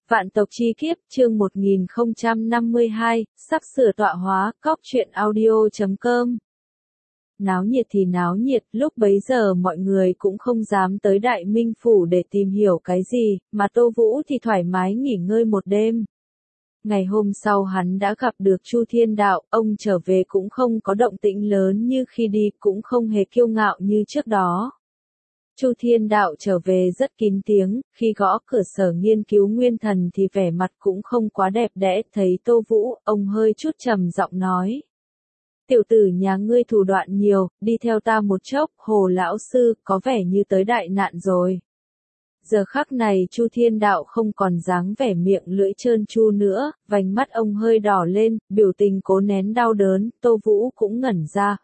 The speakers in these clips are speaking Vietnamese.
Vạn tộc chi kiếp, chương 1052, sắp sửa tọa hóa, cóc truyện audio.com. Náo nhiệt thì náo nhiệt, lúc bấy giờ mọi người cũng không dám tới Đại Minh Phủ để tìm hiểu cái gì, mà Tô Vũ thì thoải mái nghỉ ngơi một đêm. Ngày hôm sau hắn đã gặp được Chu Thiên Đạo, ông trở về cũng không có động tĩnh lớn như khi đi, cũng không hề kiêu ngạo như trước đó. Chu Thiên Đạo trở về rất kín tiếng, khi gõ cửa Sở Nghiên cứu Nguyên Thần thì vẻ mặt cũng không quá đẹp đẽ, thấy Tô Vũ, ông hơi chút trầm giọng nói. Tiểu tử nhà ngươi thủ đoạn nhiều, đi theo ta một chốc, Hồ lão sư, có vẻ như tới đại nạn rồi. Giờ khắc này Chu Thiên Đạo không còn dáng vẻ miệng lưỡi trơn tru nữa, vành mắt ông hơi đỏ lên, biểu tình cố nén đau đớn, Tô Vũ cũng ngẩn ra,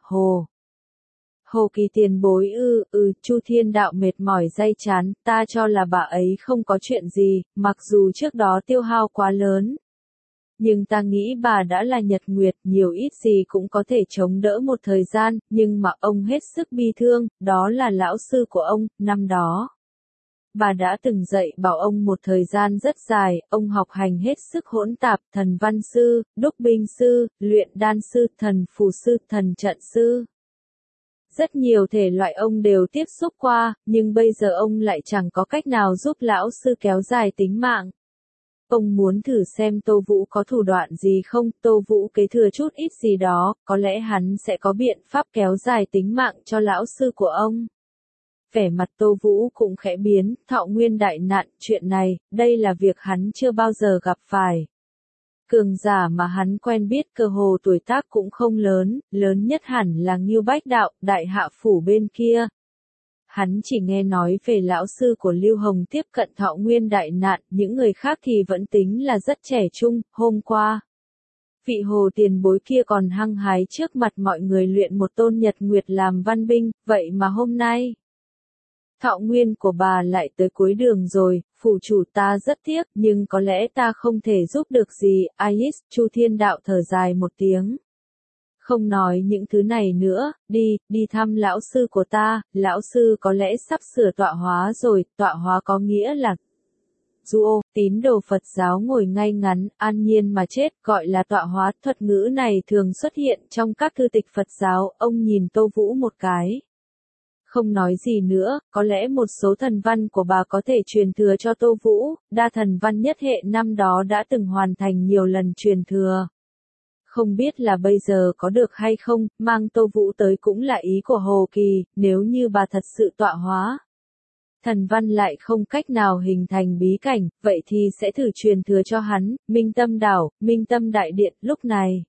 Hồ Kỳ tiền bối Chu Thiên Đạo mệt mỏi day chán, ta cho là bà ấy không có chuyện gì, mặc dù trước đó tiêu hao quá lớn. Nhưng ta nghĩ bà đã là Nhật Nguyệt, nhiều ít gì cũng có thể chống đỡ một thời gian, nhưng mà ông hết sức bi thương, đó là lão sư của ông, năm đó. Bà đã từng dạy bảo ông một thời gian rất dài, ông học hành hết sức hỗn tạp, thần văn sư, đúc binh sư, luyện đan sư, thần phù sư, thần trận sư. Rất nhiều thể loại ông đều tiếp xúc qua, nhưng bây giờ ông lại chẳng có cách nào giúp lão sư kéo dài tính mạng. Ông muốn thử xem Tô Vũ có thủ đoạn gì không, Tô Vũ kế thừa chút ít gì đó, có lẽ hắn sẽ có biện pháp kéo dài tính mạng cho lão sư của ông. Vẻ mặt Tô Vũ cũng khẽ biến, thọ nguyên đại nạn, chuyện này, đây là việc hắn chưa bao giờ gặp phải. Cường giả mà hắn quen biết cơ hồ tuổi tác cũng không lớn, lớn nhất hẳn là Ngưu Bách Đạo, đại hạ phủ bên kia. Hắn chỉ nghe nói về lão sư của Lưu Hồng tiếp cận thọ nguyên đại nạn, những người khác thì vẫn tính là rất trẻ trung, hôm qua. Vị Hồ tiền bối kia còn hăng hái trước mặt mọi người luyện một tôn Nhật Nguyệt làm văn binh, vậy mà hôm nay. Thọ nguyên của bà lại tới cuối đường rồi, phủ chủ ta rất tiếc, nhưng có lẽ ta không thể giúp được gì, Ais, Chu Thiên Đạo thở dài một tiếng. Không nói những thứ này nữa, đi thăm lão sư của ta, lão sư có lẽ sắp sửa tọa hóa rồi, tọa hóa có nghĩa là Duo, tín đồ Phật giáo ngồi ngay ngắn, an nhiên mà chết, gọi là tọa hóa, thuật ngữ này thường xuất hiện trong các thư tịch Phật giáo, ông nhìn Tô Vũ một cái. Không nói gì nữa, có lẽ một số thần văn của bà có thể truyền thừa cho Tô Vũ, đa thần văn nhất hệ năm đó đã từng hoàn thành nhiều lần truyền thừa. Không biết là bây giờ có được hay không, mang Tô Vũ tới cũng là ý của Hồ Kỳ, nếu như bà thật sự tọa hóa. Thần văn lại không cách nào hình thành bí cảnh, vậy thì sẽ thử truyền thừa cho hắn, Minh Tâm Đảo, Minh Tâm Đại Điện, lúc này.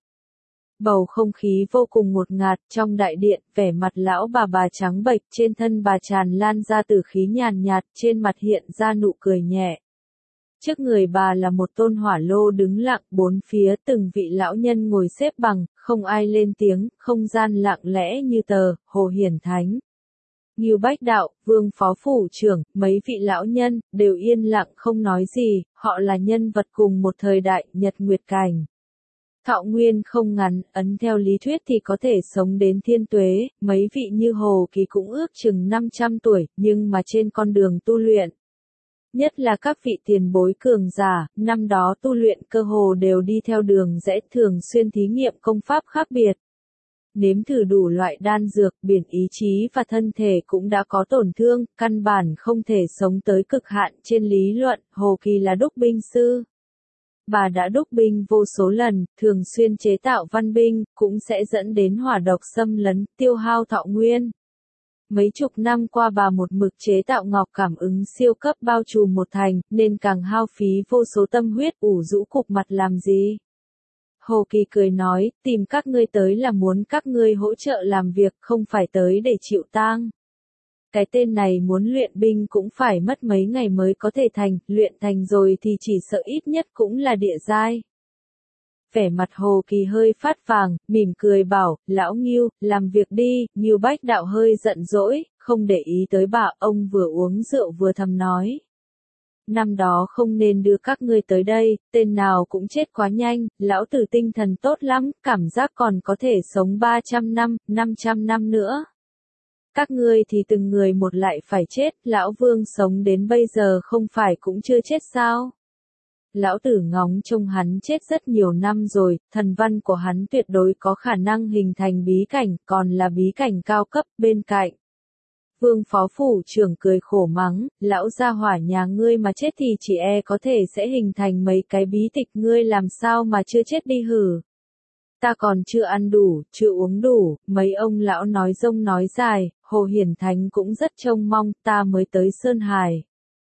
Bầu không khí vô cùng ngột ngạt, trong đại điện, vẻ mặt lão bà trắng bệch, trên thân bà tràn lan ra tử khí nhàn nhạt, trên mặt hiện ra nụ cười nhẹ. Trước người bà là một tôn hỏa lô đứng lặng, bốn phía từng vị lão nhân ngồi xếp bằng, không ai lên tiếng, không gian lặng lẽ như tờ, Hồ Hiển Thánh. Ngưu Bách Đạo, Vương Phó Phủ Trưởng, mấy vị lão nhân, đều yên lặng không nói gì, họ là nhân vật cùng một thời đại, Nhật Nguyệt Cảnh. Thọ nguyên không ngắn, ấn theo lý thuyết thì có thể sống đến thiên tuế, mấy vị như Hồ Kỳ cũng ước chừng 500 tuổi, nhưng mà trên con đường tu luyện. Nhất là các vị tiền bối cường giả, năm đó tu luyện cơ hồ đều đi theo đường rẽ, thường xuyên thí nghiệm công pháp khác biệt. Nếm thử đủ loại đan dược, biển ý chí và thân thể cũng đã có tổn thương, căn bản không thể sống tới cực hạn, trên lý luận, Hồ Kỳ là đúc binh sư. Bà đã đúc binh vô số lần, thường xuyên chế tạo văn binh, cũng sẽ dẫn đến hỏa độc xâm lấn, tiêu hao thọ nguyên. Mấy chục năm qua bà một mực chế tạo ngọc cảm ứng siêu cấp bao trùm một thành, nên càng hao phí vô số tâm huyết, ủ rũ cục mặt làm gì. Hồ Kỳ cười nói, tìm các ngươi tới là muốn các ngươi hỗ trợ làm việc, không phải tới để chịu tang. Cái tên này muốn luyện binh cũng phải mất mấy ngày mới có thể thành, luyện thành rồi thì chỉ sợ ít nhất cũng là địa giai. Vẻ mặt Hồ Kỳ hơi phát vàng, mỉm cười bảo, lão Ngưu, làm việc đi, Ngưu Bách Đạo hơi giận dỗi, không để ý tới bà, ông vừa uống rượu vừa thầm nói. Năm đó không nên đưa các ngươi tới đây, tên nào cũng chết quá nhanh, lão tử tinh thần tốt lắm, cảm giác còn có thể sống 300 năm, 500 năm nữa. Các ngươi thì từng người một lại phải chết, lão Vương sống đến bây giờ không phải cũng chưa chết sao? Lão tử ngóng trông hắn chết rất nhiều năm rồi, thần văn của hắn tuyệt đối có khả năng hình thành bí cảnh, còn là bí cảnh cao cấp bên cạnh. Vương phó phủ trưởng cười khổ mắng, lão gia hỏa nhà ngươi mà chết thì chỉ e có thể sẽ hình thành mấy cái bí tịch, ngươi làm sao mà chưa chết đi hử. Ta còn chưa ăn đủ, chưa uống đủ, mấy ông lão nói rông nói dài, Hồ Hiển Thánh cũng rất trông mong, ta mới tới Sơn Hải.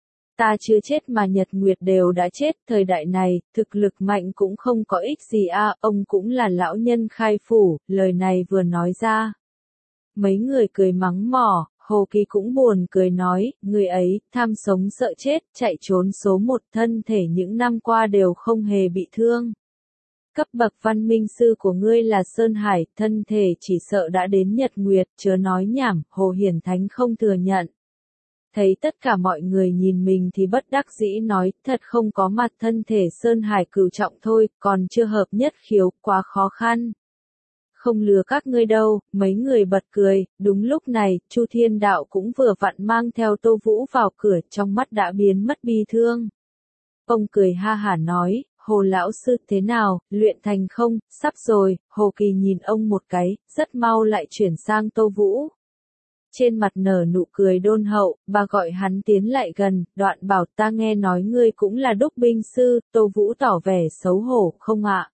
Ta chưa chết mà Nhật Nguyệt đều đã chết, thời đại này, thực lực mạnh cũng không có ích gì a, ông cũng là lão nhân khai phủ, lời này vừa nói ra. Mấy người cười mắng mỏ, Hồ Kỳ cũng buồn cười nói, người ấy, tham sống sợ chết, chạy trốn số một, thân thể những năm qua đều không hề bị thương. Cấp bậc văn minh sư của ngươi là Sơn Hải, thân thể chỉ sợ đã đến Nhật Nguyệt, chớ nói nhảm, Hồ Hiển Thánh không thừa nhận. Thấy tất cả mọi người nhìn mình thì bất đắc dĩ nói, thật không có mặt, thân thể Sơn Hải cửu trọng thôi, còn chưa hợp nhất khiếu, quá khó khăn. Không lừa các ngươi đâu, mấy người bật cười, đúng lúc này, Chu Thiên Đạo cũng vừa vặn mang theo Tô Vũ vào cửa, trong mắt đã biến mất bi thương. Ông cười ha hả nói, Hồ lão sư thế nào, luyện thành không, sắp rồi, Hồ Kỳ nhìn ông một cái, rất mau lại chuyển sang Tô Vũ. Trên mặt nở nụ cười đôn hậu, bà gọi hắn tiến lại gần, đoạn bảo ta nghe nói ngươi cũng là đúc binh sư, Tô Vũ tỏ vẻ xấu hổ, không ạ.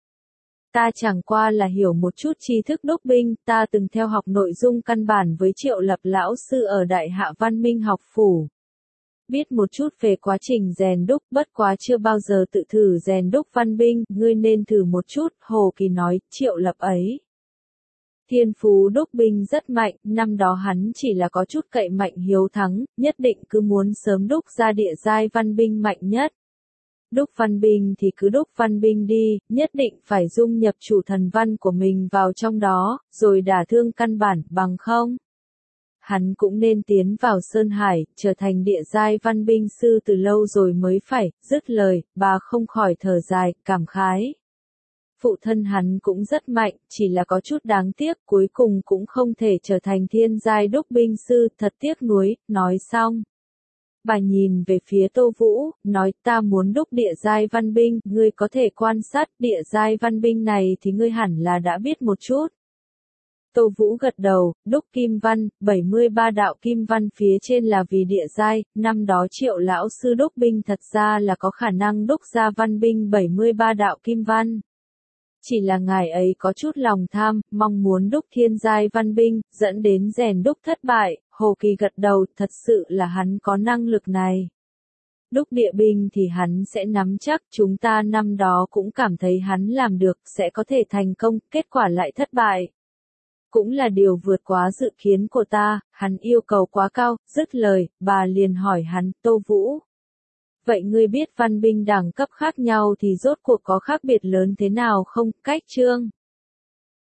Ta chẳng qua là hiểu một chút tri thức đúc binh, ta từng theo học nội dung căn bản với Triệu Lập lão sư ở Đại Hạ Văn Minh học phủ. Biết một chút về quá trình rèn đúc, bất quá chưa bao giờ tự thử rèn đúc văn binh, ngươi nên thử một chút, Hồ Kỳ nói, Triệu Lập ấy. Thiên phú đúc binh rất mạnh, năm đó hắn chỉ là có chút cậy mạnh hiếu thắng, nhất định cứ muốn sớm đúc ra địa giai văn binh mạnh nhất. Đúc văn binh thì cứ đúc văn binh đi, nhất định phải dung nhập chủ thần văn của mình vào trong đó, rồi đả thương căn bản, bằng không. Hắn cũng nên tiến vào Sơn Hải, trở thành địa giai văn binh sư từ lâu rồi mới phải, dứt lời, bà không khỏi thở dài, cảm khái. Phụ thân hắn cũng rất mạnh, chỉ là có chút đáng tiếc, cuối cùng cũng không thể trở thành thiên giai đúc binh sư, thật tiếc nuối, nói xong. Bà nhìn về phía Tô Vũ, nói ta muốn đúc địa giai văn binh, ngươi có thể quan sát địa giai văn binh này thì ngươi hẳn là đã biết một chút. Tô Vũ gật đầu, đúc kim văn, 73 đạo kim văn phía trên là vì địa giai, năm đó Triệu lão sư đúc binh thật ra là có khả năng đúc ra văn binh 73 đạo kim văn. Chỉ là ngài ấy có chút lòng tham, mong muốn đúc thiên giai văn binh, dẫn đến rèn đúc thất bại, Hồ Kỳ gật đầu, thật sự là hắn có năng lực này. Đúc địa binh thì hắn sẽ nắm chắc, chúng ta năm đó cũng cảm thấy hắn làm được, sẽ có thể thành công, kết quả lại thất bại. Cũng là điều vượt quá dự kiến của ta, hắn yêu cầu quá cao, dứt lời, bà liền hỏi hắn, Tô Vũ. Vậy ngươi biết văn binh đẳng cấp khác nhau thì rốt cuộc có khác biệt lớn thế nào không? Cách chương